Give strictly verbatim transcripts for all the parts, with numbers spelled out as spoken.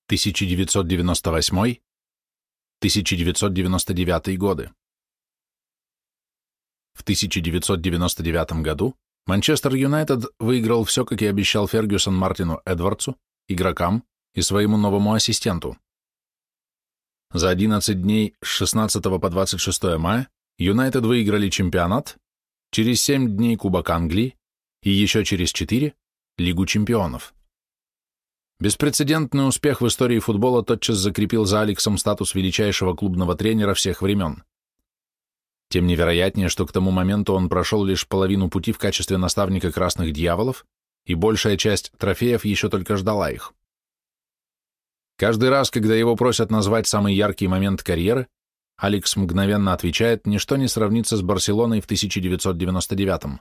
тысяча девятьсот девяносто восьмой — тысяча девятьсот девяносто девятый годы. В тысяча девятьсот девяносто девятом году Манчестер Юнайтед выиграл все, как и обещал Фергюсон Мартину Эдвардсу, игрокам и своему новому ассистенту. За одиннадцать дней с шестнадцатого по двадцать шестое мая Юнайтед выиграли чемпионат, через семь дней Кубок Англии и еще через четыре — Лигу чемпионов. Беспрецедентный успех в истории футбола тотчас закрепил за Алексом статус величайшего клубного тренера всех времен. Тем невероятнее, что к тому моменту он прошел лишь половину пути в качестве наставника «Красных дьяволов», и большая часть трофеев еще только ждала их. Каждый раз, когда его просят назвать самый яркий момент карьеры, Алекс мгновенно отвечает: ничто не сравнится с Барселоной в тысяча девятьсот девяносто девятом.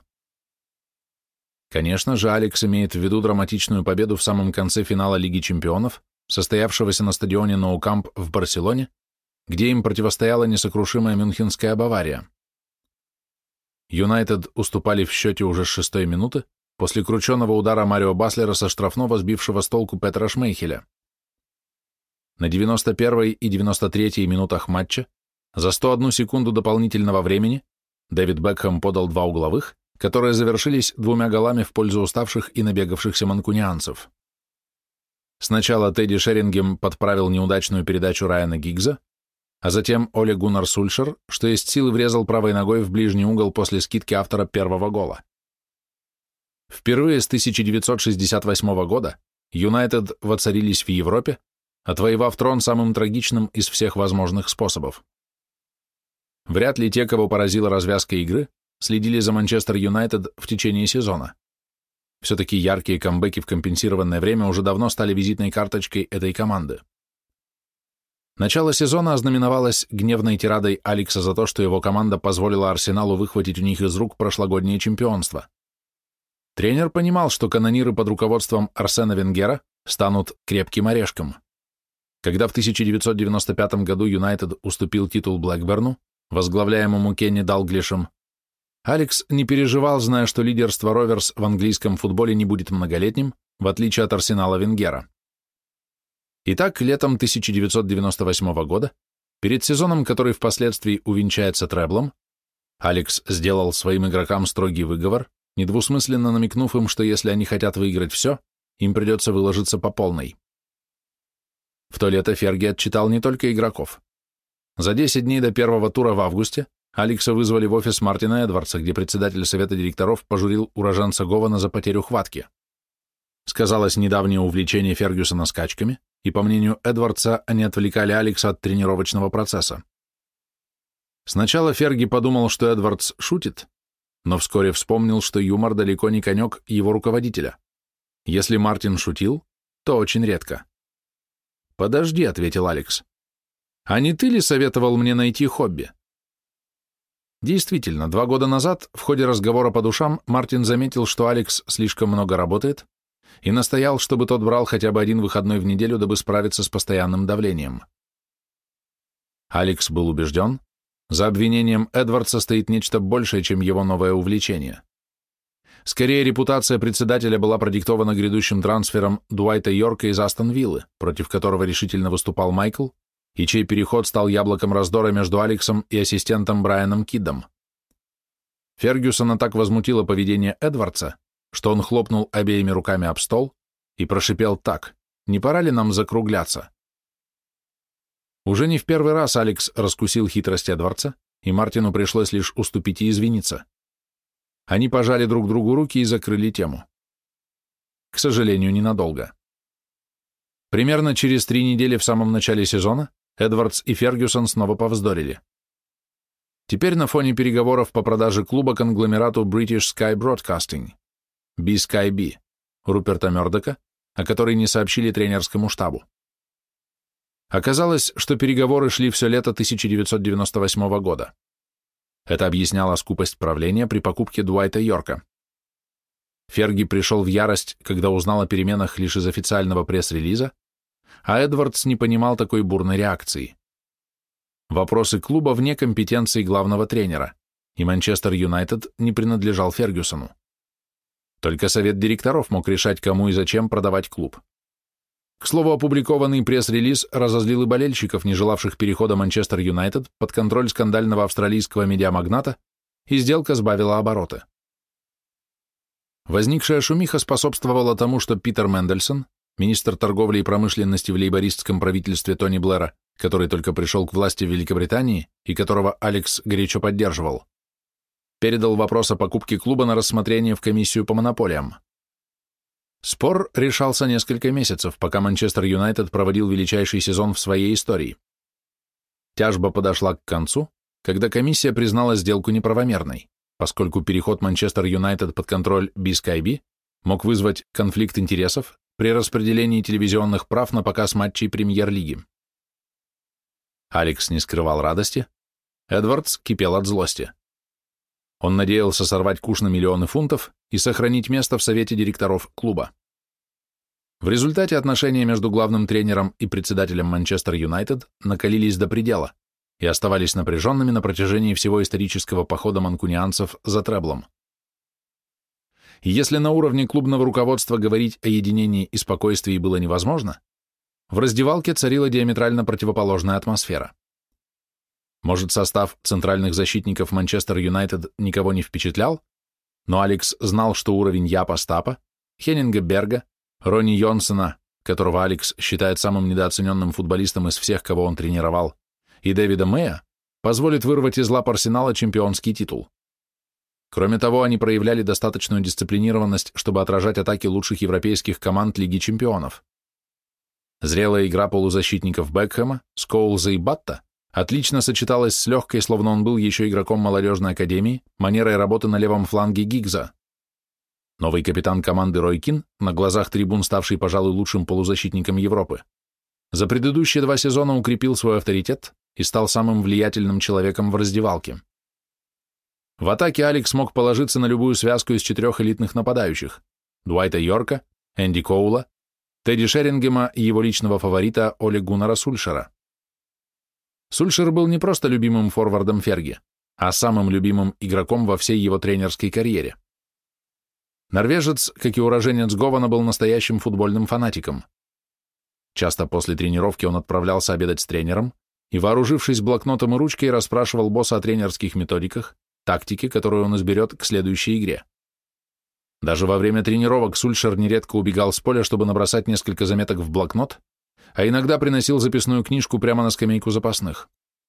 Конечно же, Алекс имеет в виду драматичную победу в самом конце финала Лиги чемпионов, состоявшегося на стадионе Nou Camp в Барселоне, где им противостояла несокрушимая мюнхенская Бавария. Юнайтед уступали в счете уже с шестой минуты после крученного удара Марио Баслера со штрафного, сбившего с толку Петра Шмейхеля. На девяносто первой и девяносто третьей минутах матча за сто одну секунду дополнительного времени Дэвид Бекхэм подал два угловых, которые завершились двумя голами в пользу уставших и набегавшихся манкунианцев. Сначала Тедди Шерингем подправил неудачную передачу Райана Гиггза, а затем Оле Гуннар Сульшер, что есть силы, врезал правой ногой в ближний угол после скидки автора первого гола. Впервые с тысяча девятьсот шестьдесят восьмого года Юнайтед воцарились в Европе, отвоевав трон самым трагичным из всех возможных способов. Вряд ли те, кого поразила развязка игры, следили за Манчестер Юнайтед в течение сезона. Все-таки яркие камбэки в компенсированное время уже давно стали визитной карточкой этой команды. Начало сезона ознаменовалось гневной тирадой Алекса за то, что его команда позволила Арсеналу выхватить у них из рук прошлогоднее чемпионство. Тренер понимал, что канониры под руководством Арсена Венгера станут крепким орешком. Когда в тысяча девятьсот девяносто пятом году Юнайтед уступил титул Блэкберну, возглавляемому Кенни Далглишем, Алекс не переживал, зная, что лидерство Роверс в английском футболе не будет многолетним, в отличие от Арсенала Венгера. Итак, летом тысяча девятьсот девяносто восьмого года, перед сезоном, который впоследствии увенчается треблом, Алекс сделал своим игрокам строгий выговор, недвусмысленно намекнув им, что если они хотят выиграть все, им придется выложиться по полной. В то лето Ферги отчитал не только игроков. За десять дней до первого тура в августе Алекса вызвали в офис Мартина Эдвардса, где председатель совета директоров пожурил уроженца Гована за потерю хватки. Сказалось недавнее увлечение Фергюсона скачками, и, по мнению Эдвардса, они отвлекали Алекса от тренировочного процесса. Сначала Ферги подумал, что Эдвардс шутит, но вскоре вспомнил, что юмор далеко не конек его руководителя. Если Мартин шутил, то очень редко. «Подожди», — ответил Алекс. «А не ты ли советовал мне найти хобби?» Действительно, два года назад, в ходе разговора по душам, Мартин заметил, что Алекс слишком много работает, и настоял, чтобы тот брал хотя бы один выходной в неделю, дабы справиться с постоянным давлением. Алекс был убежден, за обвинением Эдвардса стоит нечто большее, чем его новое увлечение. Скорее, репутация председателя была продиктована грядущим трансфером Дуайта Йорка из Астон Виллы, против которого решительно выступал Майкл, и чей переход стал яблоком раздора между Алексом и ассистентом Брайаном Киддом. Фергюсона так возмутило поведение Эдвардса, что он хлопнул обеими руками об стол и прошипел так: «Не пора ли нам закругляться?» Уже не в первый раз Алекс раскусил хитрость Эдвардса, и Мартину пришлось лишь уступить и извиниться. Они пожали друг другу руки и закрыли тему. К сожалению, ненадолго. Примерно через три недели в самом начале сезона Эдвардс и Фергюсон снова повздорили. Теперь на фоне переговоров по продаже клуба конгломерату British Sky Broadcasting, би скай би, Руперта Мёрдока, о которой не сообщили тренерскому штабу. Оказалось, что переговоры шли все лето тысяча девятьсот девяносто восьмого года. Это объясняло скупость правления при покупке Дуайта Йорка. Ферги пришел в ярость, когда узнал о переменах лишь из официального пресс-релиза, а Эдвардс не понимал такой бурной реакции. Вопросы клуба вне компетенции главного тренера, и Манчестер Юнайтед не принадлежал Фергюсону. Только совет директоров мог решать, кому и зачем продавать клуб. К слову, опубликованный пресс-релиз разозлил и болельщиков, не желавших перехода Манчестер Юнайтед под контроль скандального австралийского медиамагната, и сделка сбавила обороты. Возникшая шумиха способствовала тому, что Питер Мендельсон, министр торговли и промышленности в лейбористском правительстве Тони Блэра, который только пришел к власти в Великобритании и которого Алекс горячо поддерживал, передал вопрос о покупке клуба на рассмотрение в комиссию по монополиям. Спор решался несколько месяцев, пока Манчестер Юнайтед проводил величайший сезон в своей истории. Тяжба подошла к концу, когда комиссия признала сделку неправомерной, поскольку переход Манчестер Юнайтед под контроль би скай би мог вызвать конфликт интересов при распределении телевизионных прав на показ матчей премьер-лиги. Алекс не скрывал радости, Эдвардс кипел от злости. Он надеялся сорвать куш на миллионы фунтов и сохранить место в совете директоров клуба. В результате отношения между главным тренером и председателем Манчестер Юнайтед накалились до предела и оставались напряженными на протяжении всего исторического похода манкунианцев за треблом. И если на уровне клубного руководства говорить о единении и спокойствии было невозможно, в раздевалке царила диаметрально противоположная атмосфера. Может, состав центральных защитников Манчестер Юнайтед никого не впечатлял, но Алекс знал, что уровень Япа Стапа, Хеннинга Берга, Ронни Йонсена, которого Алекс считает самым недооцененным футболистом из всех, кого он тренировал, и Дэвида Мэя, позволит вырвать из лап Арсенала чемпионский титул. Кроме того, они проявляли достаточную дисциплинированность, чтобы отражать атаки лучших европейских команд Лиги чемпионов. Зрелая игра полузащитников Бекхэма, Скоулза и Батта отлично сочеталась с легкой, словно он был еще игроком молодежной академии, манерой работы на левом фланге Гиггза. Новый капитан команды Рой Кин, на глазах трибун ставший, пожалуй, лучшим полузащитником Европы, за предыдущие два сезона укрепил свой авторитет и стал самым влиятельным человеком в раздевалке. В атаке Алекс мог положиться на любую связку из четырех элитных нападающих – Дуайта Йорка, Энди Коула, Тедди Шерингема и его личного фаворита Оле Гуннара Сульшера. Сульшер был не просто любимым форвардом Ферги, а самым любимым игроком во всей его тренерской карьере. Норвежец, как и уроженец Гована, был настоящим футбольным фанатиком. Часто после тренировки он отправлялся обедать с тренером и, вооружившись блокнотом и ручкой, расспрашивал босса о тренерских методиках, тактике, которую он изберет к следующей игре. Даже во время тренировок Сульшер нередко убегал с поля, чтобы набросать несколько заметок в блокнот, а иногда приносил записную книжку прямо на скамейку запасных.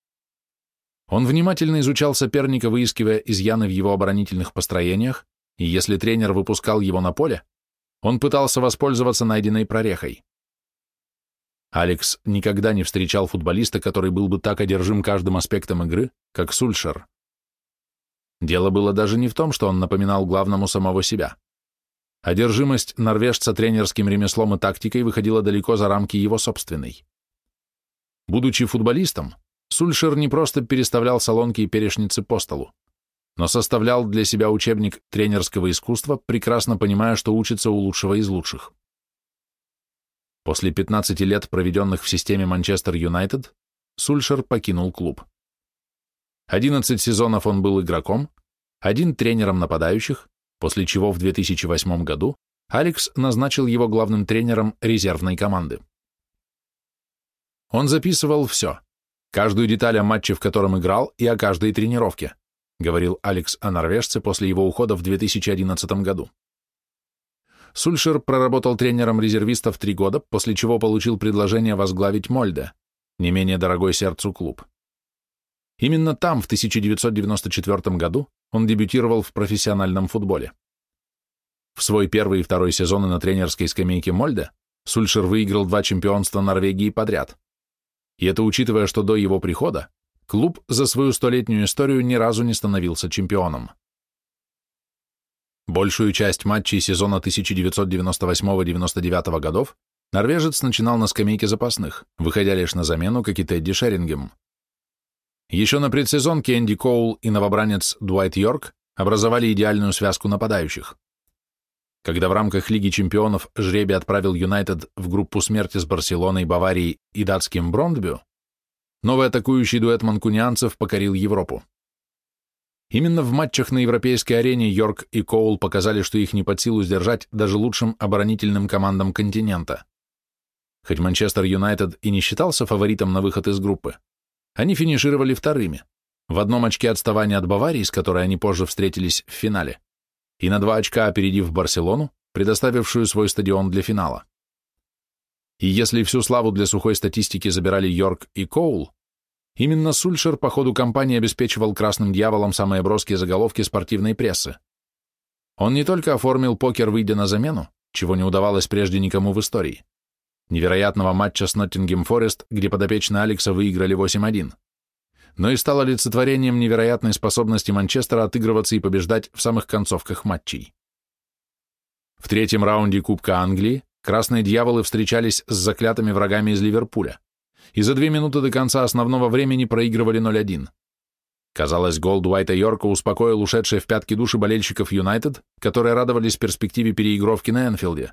Он внимательно изучал соперника, выискивая изъяны в его оборонительных построениях, и если тренер выпускал его на поле, он пытался воспользоваться найденной прорехой. Алекс никогда не встречал футболиста, который был бы так одержим каждым аспектом игры, как Сульшер. Дело было даже не в том, что он напоминал главному самого себя. Одержимость норвежца тренерским ремеслом и тактикой выходила далеко за рамки его собственной. Будучи футболистом, Сульшер не просто переставлял солонки и перечницы по столу, но составлял для себя учебник тренерского искусства, прекрасно понимая, что учится у лучшего из лучших. После пятнадцати лет, проведенных в системе Манчестер Юнайтед, Сульшер покинул клуб. одиннадцать сезонов он был игроком, один тренером нападающих, после чего в две тысячи восьмом году Алекс назначил его главным тренером резервной команды. Он записывал все, каждую деталь о матче, в котором играл, и о каждой тренировке, говорил Алекс о норвежце после его ухода в две тысячи одиннадцатом году. Сульшер проработал тренером резервистов три года, после чего получил предложение возглавить Мольде, не менее дорогой сердцу клуб. Именно там, в тысяча девятьсот девяносто четвёртом году, он дебютировал в профессиональном футболе. В свой первый и второй сезоны на тренерской скамейке Мольде Сульшер выиграл два чемпионства Норвегии подряд. И это учитывая, что до его прихода клуб за свою столетнюю историю ни разу не становился чемпионом. Большую часть матчей сезона тысяча девятьсот девяносто восьмого — девяносто девятого годов норвежец начинал на скамейке запасных, выходя лишь на замену, как и Тедди Шерингем. Еще на предсезонке Энди Коул и новобранец Дуайт Йорк образовали идеальную связку нападающих. Когда в рамках Лиги чемпионов жребий отправил Юнайтед в группу смерти с Барселоной, Баварией и датским Брондбю, новый атакующий дуэт манкунианцев покорил Европу. Именно в матчах на европейской арене Йорк и Коул показали, что их не под силу сдержать даже лучшим оборонительным командам континента. Хоть Манчестер Юнайтед и не считался фаворитом на выход из группы, они финишировали вторыми, в одном очке отставания от Баварии, с которой они позже встретились в финале, и на два очка опередив Барселону, предоставившую свой стадион для финала. И если всю славу для сухой статистики забирали Йорк и Коул, именно Сульшер по ходу кампании обеспечивал красным дьяволам самые броские заголовки спортивной прессы. Он не только оформил покер, выйдя на замену, чего не удавалось прежде никому в истории, невероятного матча с Ноттингем Форест, где подопечные Алекса выиграли восемь один, но и стал олицетворением невероятной способности Манчестера отыгрываться и побеждать в самых концовках матчей. В третьем раунде Кубка Англии красные дьяволы встречались с заклятыми врагами из Ливерпуля, и за две минуты до конца основного времени проигрывали ноль один. Казалось, гол Дуайта Йорка успокоил ушедшие в пятки души болельщиков Юнайтед, которые радовались перспективе переигровки на Энфилде.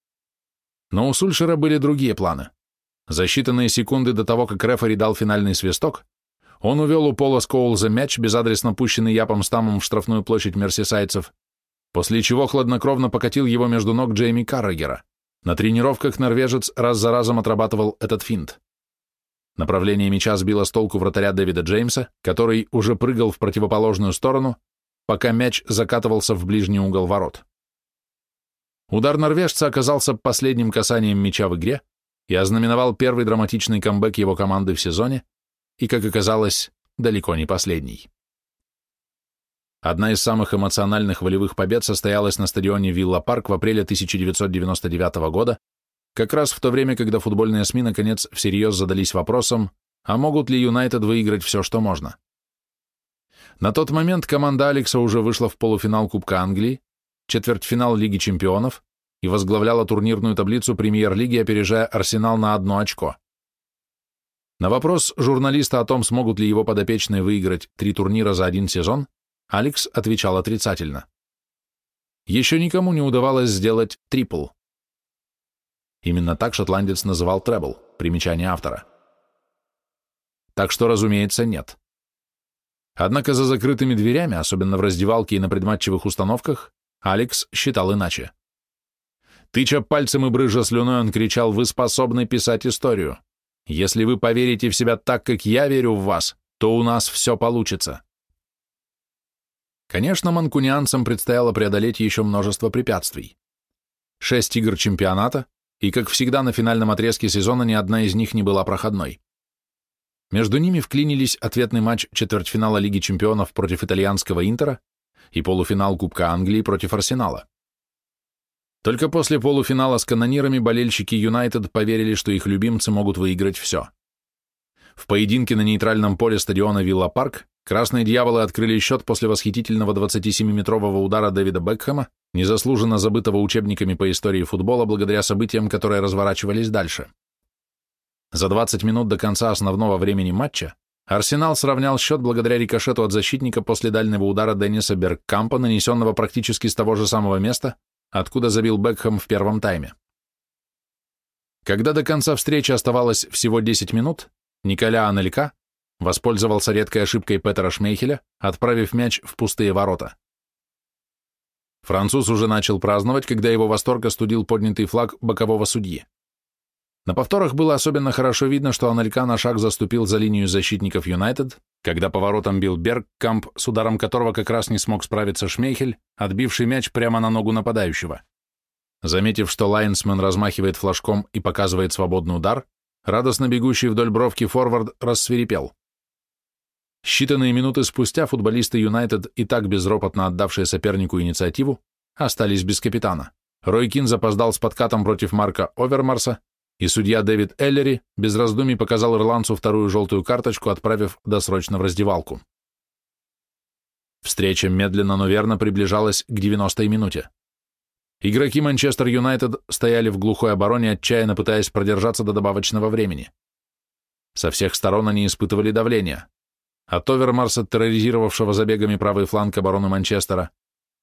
Но у Сульшера были другие планы. За считанные секунды до того, как рефери дал финальный свисток, он увел у Пола Скоулза мяч, безадресно пущенный Япом Стамом в штрафную площадь мерсисайдцев, после чего хладнокровно покатил его между ног Джейми Каррагера. На тренировках норвежец раз за разом отрабатывал этот финт. Направление мяча сбило с толку вратаря Дэвида Джеймса, который уже прыгал в противоположную сторону, пока мяч закатывался в ближний угол ворот. Удар норвежца оказался последним касанием мяча в игре и ознаменовал первый драматичный камбэк его команды в сезоне и, как оказалось, далеко не последний. Одна из самых эмоциональных волевых побед состоялась на стадионе Вилла Парк в апреле тысяча девятьсот девяносто девятого года, как раз в то время, когда футбольные СМИ наконец всерьез задались вопросом, а могут ли Юнайтед выиграть все, что можно. На тот момент команда Алекса уже вышла в полуфинал Кубка Англии, четвертьфинал Лиги чемпионов и возглавляла турнирную таблицу Премьер-лиги, опережая Арсенал на одно очко. На вопрос журналиста о том, смогут ли его подопечные выиграть три турнира за один сезон, Алекс отвечал отрицательно. Еще никому не удавалось сделать трипл. Именно так шотландец называл требл, примечание автора. Так что, разумеется, нет. Однако за закрытыми дверями, особенно в раздевалке и на предматчевых установках, Алекс считал иначе. Тыча пальцем и брызжа слюной, он кричал: «Вы способны писать историю. Если вы поверите в себя так, как я верю в вас, то у нас все получится». Конечно, манкунианцам предстояло преодолеть еще множество препятствий. Шесть игр чемпионата, и, как всегда, на финальном отрезке сезона ни одна из них не была проходной. Между ними вклинились ответный матч четвертьфинала Лиги чемпионов против итальянского Интера и полуфинал Кубка Англии против Арсенала. Только после полуфинала с канонирами болельщики Юнайтед поверили, что их любимцы могут выиграть все. В поединке на нейтральном поле стадиона Вилла Парк красные дьяволы открыли счет после восхитительного двадцатисемиметрового удара Дэвида Бекхэма, незаслуженно забытого учебниками по истории футбола благодаря событиям, которые разворачивались дальше. За двадцать минут до конца основного времени матча Арсенал сравнял счет благодаря рикошету от защитника после дальнего удара Денниса Бергкампа, нанесенного практически с того же самого места, откуда забил Бекхэм в первом тайме. Когда до конца встречи оставалось всего десять минут, Николя Анелька воспользовался редкой ошибкой Петера Шмейхеля, отправив мяч в пустые ворота. Француз уже начал праздновать, когда его восторг остудил поднятый флаг бокового судьи. На повторах было особенно хорошо видно, что Анелька на шаг заступил за линию защитников Юнайтед, когда по воротам бил Бергкамп, с ударом которого как раз не смог справиться Шмейхель, отбивший мяч прямо на ногу нападающего. Заметив, что лайнсмен размахивает флажком и показывает свободный удар, радостно бегущий вдоль бровки форвард рассвирепел. Считанные минуты спустя футболисты Юнайтед, и так безропотно отдавшие сопернику инициативу, остались без капитана. Рой Кин запоздал с подкатом против Марка Овермарса, и судья Дэвид Эллери без раздумий показал ирландцу вторую желтую карточку, отправив досрочно в раздевалку. Встреча медленно, но верно приближалась к девяностой минуте. Игроки Манчестер Юнайтед стояли в глухой обороне, отчаянно пытаясь продержаться до добавочного времени. Со всех сторон они испытывали давление. От Овермарса, терроризировавшего забегами правый фланг обороны Манчестера,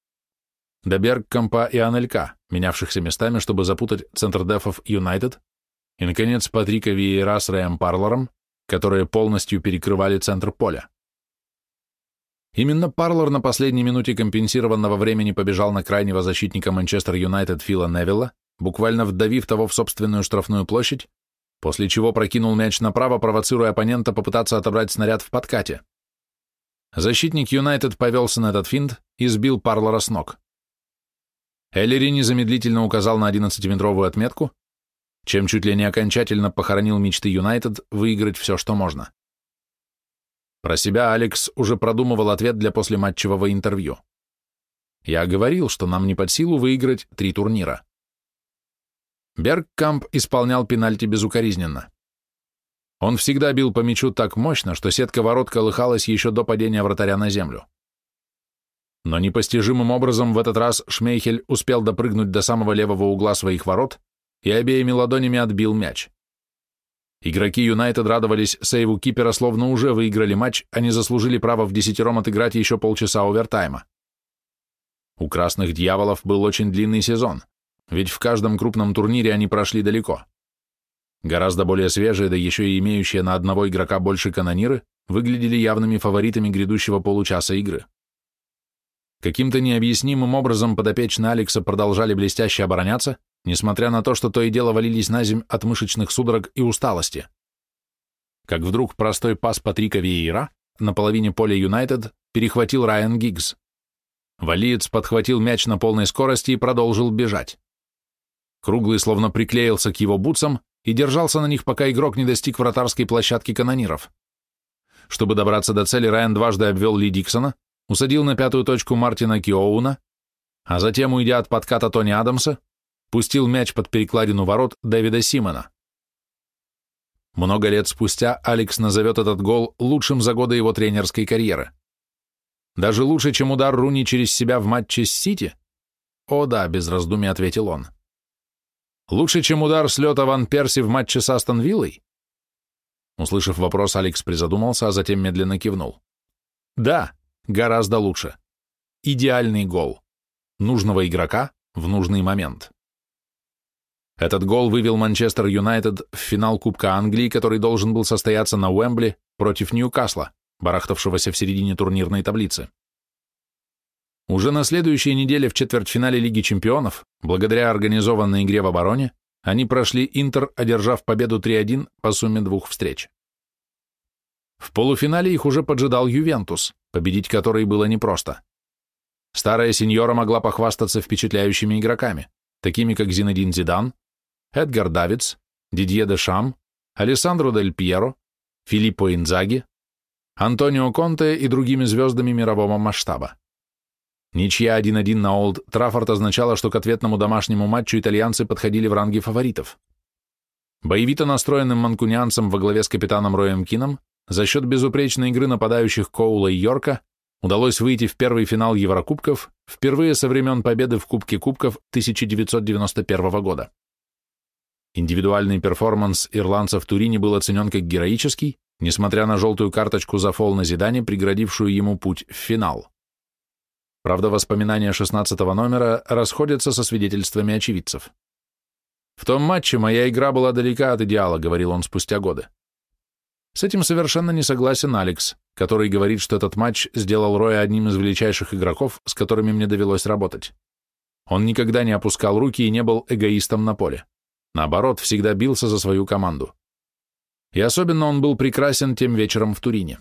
до Бергкампа и Анелька, менявшихся местами, чтобы запутать центр дефов Юнайтед, и, наконец, Патрика Виейра с Рэем Парлором, которые полностью перекрывали центр поля. Именно Парлор на последней минуте компенсированного времени побежал на крайнего защитника Манчестер Юнайтед Фила Невилла, буквально вдавив того в собственную штрафную площадь после чего прокинул мяч направо, провоцируя оппонента попытаться отобрать снаряд в подкате. Защитник Юнайтед повелся на этот финт и сбил Парлора с ног. Эллери незамедлительно указал на одиннадцатиметровую отметку, чем чуть ли не окончательно похоронил мечты Юнайтед выиграть все, что можно. Про себя Алекс уже продумывал ответ для послематчевого интервью. Я говорил, что нам не под силу выиграть три турнира. Бергкамп исполнял пенальти безукоризненно. Он всегда бил по мячу так мощно, что сетка ворот колыхалась еще до падения вратаря на землю. Но непостижимым образом в этот раз Шмейхель успел допрыгнуть до самого левого угла своих ворот и обеими ладонями отбил мяч. Игроки Юнайтед радовались сейву кипера, словно уже выиграли матч, они заслужили право в десятером отыграть еще полчаса овертайма. У красных дьяволов был очень длинный сезон, ведь в каждом крупном турнире они прошли далеко. Гораздо более свежие, да еще и имеющие на одного игрока больше канониры, выглядели явными фаворитами грядущего получаса игры. Каким-то необъяснимым образом подопечные Алекса продолжали блестяще обороняться, несмотря на то, что то и дело валились на земь от мышечных судорог и усталости. Как вдруг простой пас Патрика Виейра на половине поля Юнайтед перехватил Райан Гиггс. Валиец подхватил мяч на полной скорости и продолжил бежать. Круглый словно приклеился к его бутсам и держался на них, пока игрок не достиг вратарской площадки канониров. Чтобы добраться до цели, Райан дважды обвел Ли Диксона, усадил на пятую точку Мартина Киоуна, а затем, уйдя от подката Тони Адамса, пустил мяч под перекладину ворот Дэвида Симона. Много лет спустя Алекс назовет этот гол лучшим за годы его тренерской карьеры. Даже лучше, чем удар Руни через себя в матче с Сити? О да, без раздумий ответил он. Лучше, чем удар с лета Ван Перси в матче с Астон Виллой? Услышав вопрос, Алекс призадумался, а затем медленно кивнул. Да, гораздо лучше. Идеальный гол. Нужного игрока в нужный момент. Этот гол вывел Манчестер Юнайтед в финал Кубка Англии, который должен был состояться на Уэмбли против Ньюкасла, барахтавшегося в середине турнирной таблицы. Уже на следующей неделе в четвертьфинале Лиги чемпионов, благодаря организованной игре в обороне, они прошли Интер, одержав победу три один по сумме двух встреч. В полуфинале их уже поджидал Ювентус, победить который было непросто. Старая сеньора могла похвастаться впечатляющими игроками, такими как Зинедин Зидан, Эдгар Давидс, Дидье Дешам, Алессандро Дель Пьеро, Филиппо Инзаги, Антонио Конте и другими звездами мирового масштаба. Ничья один один на Олд Траффорд означала, что к ответному домашнему матчу итальянцы подходили в ранге фаворитов. Боевито настроенным манкунианцам во главе с капитаном Роем Кином за счет безупречной игры нападающих Коула и Йорка удалось выйти в первый финал Еврокубков впервые со времен победы в Кубке Кубков тысяча девятьсот девяносто первого года. Индивидуальный перформанс ирландца в Турине был оценен как героический, несмотря на желтую карточку за фол на Зидане, преградившую ему путь в финал. Правда, воспоминания шестнадцатого номера расходятся со свидетельствами очевидцев. «В том матче моя игра была далека от идеала», — говорил он спустя годы. С этим совершенно не согласен Алекс, который говорит, что этот матч сделал Роя одним из величайших игроков, с которыми мне довелось работать. Он никогда не опускал руки и не был эгоистом на поле. Наоборот, всегда бился за свою команду. И особенно он был прекрасен тем вечером в Турине.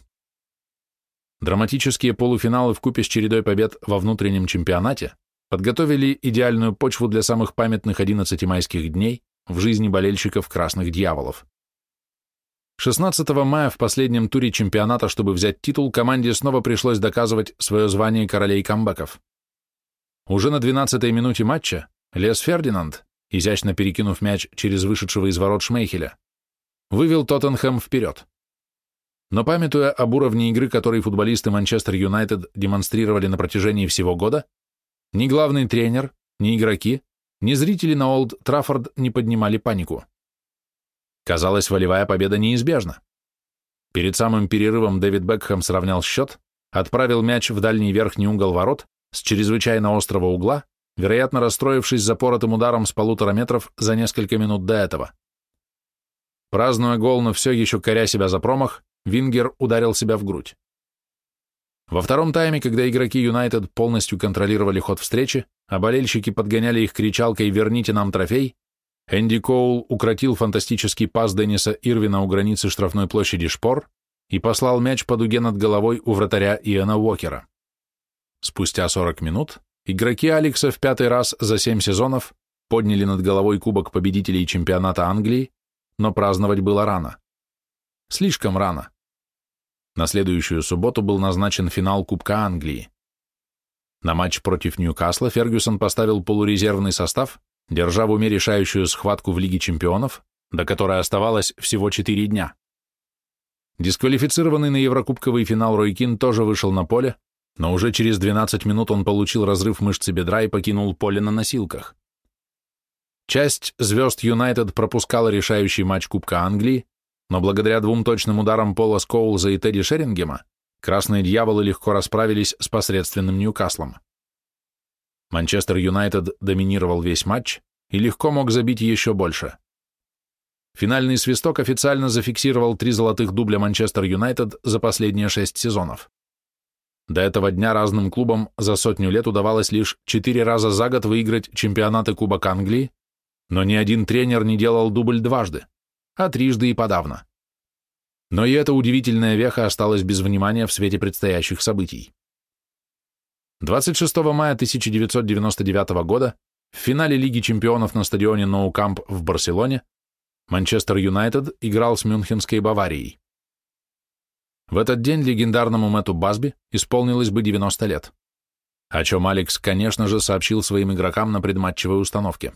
Драматические полуфиналы вкупе с чередой побед во внутреннем чемпионате подготовили идеальную почву для самых памятных одиннадцати майских дней в жизни болельщиков красных дьяволов. шестнадцатого мая в последнем туре чемпионата, чтобы взять титул, команде снова пришлось доказывать свое звание королей камбэков. Уже на двенадцатой минуте матча Лес Фердинанд, изящно перекинув мяч через вышедшего из ворот Шмейхеля, вывел Тоттенхэм вперед. Но памятуя об уровне игры, который футболисты Манчестер Юнайтед демонстрировали на протяжении всего года, ни главный тренер, ни игроки, ни зрители на Олд Траффорд не поднимали панику. Казалось, волевая победа неизбежна. Перед самым перерывом Дэвид Бекхэм сравнял счет, отправил мяч в дальний верхний угол ворот с чрезвычайно острого угла, вероятно, расстроившись запоротым ударом с полутора метров за несколько минут до этого. Празднуя гол, но все еще коря себя за промах, Вингер ударил себя в грудь. Во втором тайме, когда игроки Юнайтед полностью контролировали ход встречи, а болельщики подгоняли их кричалкой «Верните нам трофей», Энди Коул укротил фантастический пас Денниса Ирвина у границы штрафной площади Шпор и послал мяч по дуге над головой у вратаря Иэна Уокера. Спустя сорок минут игроки Алекса в пятый раз за семь сезонов подняли над головой кубок победителей чемпионата Англии, но праздновать было рано. Слишком рано. На следующую субботу был назначен финал Кубка Англии. На матч против Ньюкасла Фергюсон поставил полурезервный состав, держа в уме решающую схватку в Лиге чемпионов, до которой оставалось всего четыре дня. Дисквалифицированный на Еврокубковый финал Рой Кин тоже вышел на поле, но уже через двенадцать минут он получил разрыв мышцы бедра и покинул поле на носилках. Часть звезд Юнайтед пропускала решающий матч Кубка Англии, но благодаря двум точным ударам Пола Скоулза и Тедди Шерингема красные дьяволы легко расправились с посредственным Ньюкаслом. Манчестер Юнайтед доминировал весь матч и легко мог забить еще больше. Финальный свисток официально зафиксировал три золотых дубля Манчестер Юнайтед за последние шесть сезонов. До этого дня разным клубам за сотню лет удавалось лишь четыре раза за год выиграть чемпионаты Кубок Англии, но ни один тренер не делал дубль дважды, а трижды и подавно. Но и эта удивительная веха осталась без внимания в свете предстоящих событий. двадцать шестого мая тысяча девятьсот девяносто девятого года в финале Лиги чемпионов на стадионе Nou Camp в Барселоне Манчестер Юнайтед играл с Мюнхенской Баварией. В этот день легендарному Мэтту Басби исполнилось бы девяносто лет, о чем Алекс, конечно же, сообщил своим игрокам на предматчевой установке.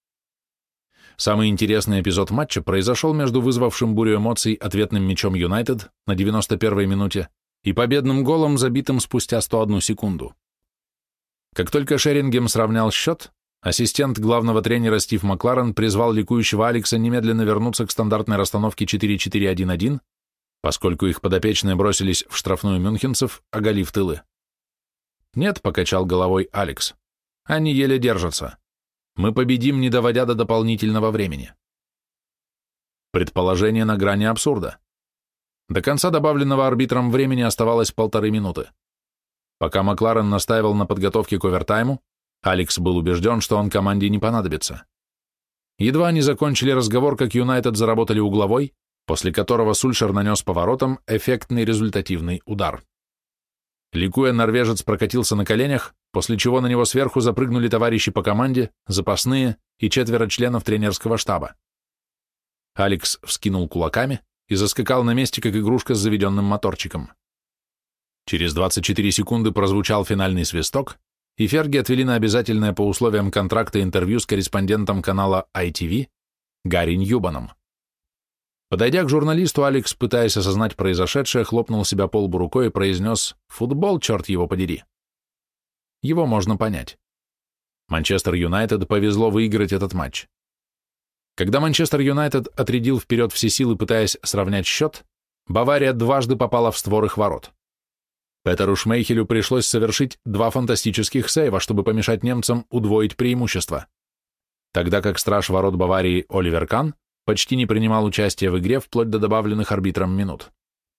Самый интересный эпизод матча произошел между вызвавшим бурю эмоций ответным мячом Юнайтед на девяносто первой минуте и победным голом, забитым спустя сто одну секунду. Как только Шерингем сравнял счет, ассистент главного тренера Стив Макларен призвал ликующего Алекса немедленно вернуться к стандартной расстановке четыре четыре один один, поскольку их подопечные бросились в штрафную мюнхенцев, оголив тылы. «Нет», — покачал головой Алекс, — «они еле держатся. Мы победим, не доводя до дополнительного времени». Предположение на грани абсурда. До конца добавленного арбитром времени оставалось полторы минуты. Пока Макларен настаивал на подготовке к овертайму, Алекс был убежден, что он команде не понадобится. Едва они закончили разговор, как Юнайтед заработали угловой, после которого Сульшер нанес поворотом эффектный результативный удар. Ликуя, норвежец прокатился на коленях, после чего на него сверху запрыгнули товарищи по команде, запасные и четверо членов тренерского штаба. Алекс вскинул кулаками и заскакал на месте, как игрушка с заведенным моторчиком. Через двадцать четыре секунды прозвучал финальный свисток, и Ферги отвели на обязательное по условиям контракта интервью с корреспондентом канала ай ти ви Гарри Ньюбаном. Подойдя к журналисту, Алекс, пытаясь осознать произошедшее, хлопнул себя по лбу рукой и произнес: «Футбол, черт его подери». Его можно понять. Манчестер Юнайтед повезло выиграть этот матч. Когда Манчестер Юнайтед отрядил вперед все силы, пытаясь сравнять счет, Бавария дважды попала в створ их ворот. Петеру Шмейхелю пришлось совершить два фантастических сейва, чтобы помешать немцам удвоить преимущество, тогда как страж ворот Баварии Оливер Кан почти не принимал участия в игре вплоть до добавленных арбитром минут.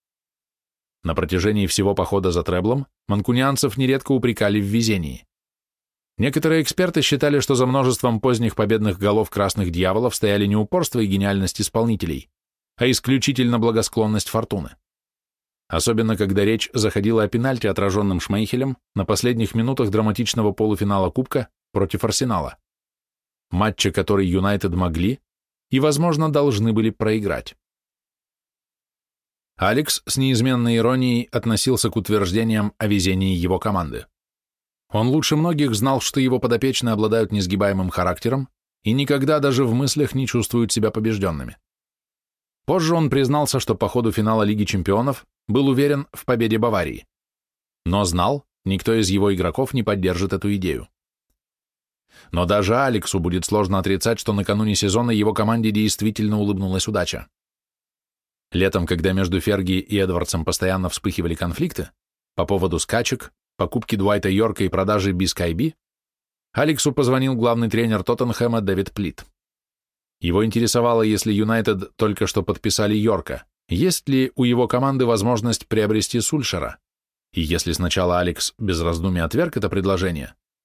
На протяжении всего похода за треблом манкунианцев нередко упрекали в везении. Некоторые эксперты считали, что за множеством поздних победных голов красных дьяволов стояли не упорство и гениальность исполнителей, а исключительно благосклонность фортуны. Особенно, когда речь заходила о пенальти, отраженном Шмейхелем на последних минутах драматичного полуфинала Кубка против Арсенала, матча, который Юнайтед могли и, возможно, должны были проиграть. Алекс с неизменной иронией относился к утверждениям о везении его команды. Он лучше многих знал, что его подопечные обладают несгибаемым характером и никогда даже в мыслях не чувствуют себя побежденными. Позже он признался, что по ходу финала Лиги чемпионов был уверен в победе Баварии, но знал, никто из его игроков не поддержит эту идею. Но даже Алексу будет сложно отрицать, что накануне сезона его команде действительно улыбнулась удача. Летом, когда между Ферги и Эдвардсом постоянно вспыхивали конфликты по поводу скачек, покупки Дуайта Йорка и продажи Би Скайби, Алексу позвонил главный тренер Тоттенхэма Дэвид Плит. Его интересовало, если Юнайтед только что подписали Йорка, есть ли у его команды возможность приобрести Сульшера, и если сначала Алекс без раздумий отверг это предложение,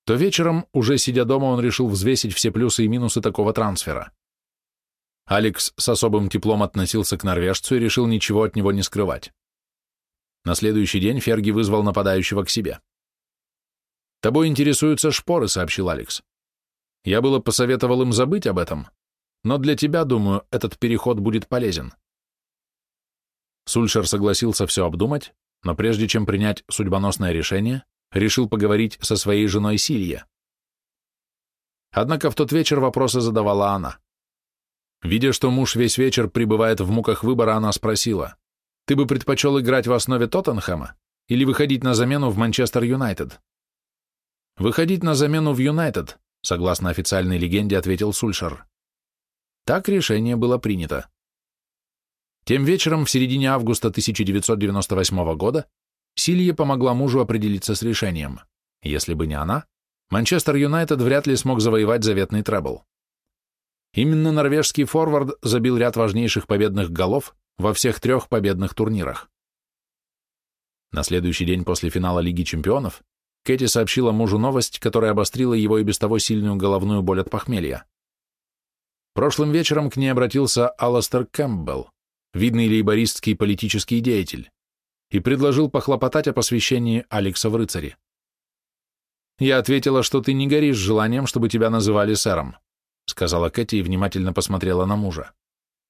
то вечером, уже сидя дома, он решил взвесить все плюсы и минусы такого трансфера. Алекс с особым теплом относился к норвежцу и решил ничего от него не скрывать. На следующий день Ферги вызвал нападающего к себе. «Тобой интересуются шпоры», — сообщил Алекс. «Я было посоветовал им забыть об этом, но для тебя, думаю, этот переход будет полезен». Сульшер согласился все обдумать, но прежде чем принять судьбоносное решение, решил поговорить со своей женой Силье. Однако в тот вечер вопросы задавала она. Видя, что муж весь вечер пребывает в муках выбора, она спросила: «Ты бы предпочел играть в основе Тоттенхэма или выходить на замену в Манчестер Юнайтед?» «Выходить на замену в Юнайтед», согласно официальной легенде, ответил Сульшер. Так решение было принято. Тем вечером, в середине августа тысяча девятьсот девяносто восьмого года, Силье помогла мужу определиться с решением. Если бы не она, Манчестер Юнайтед вряд ли смог завоевать заветный требл. Именно норвежский форвард забил ряд важнейших победных голов во всех трех победных турнирах. На следующий день после финала Лиги чемпионов Кэти сообщила мужу новость, которая обострила его и без того сильную головную боль от похмелья. Прошлым вечером к ней обратился Аластер Кэмпбелл, видный лейбористский политический деятель, и предложил похлопотать о посвящении Алекса в рыцари. «Я ответила, что ты не горишь желанием, чтобы тебя называли сэром», сказала Кэти и внимательно посмотрела на мужа.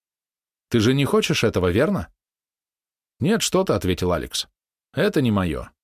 «Ты же не хочешь этого, верно?» «Нет, что ты», — ответил Алекс. «Это не мое.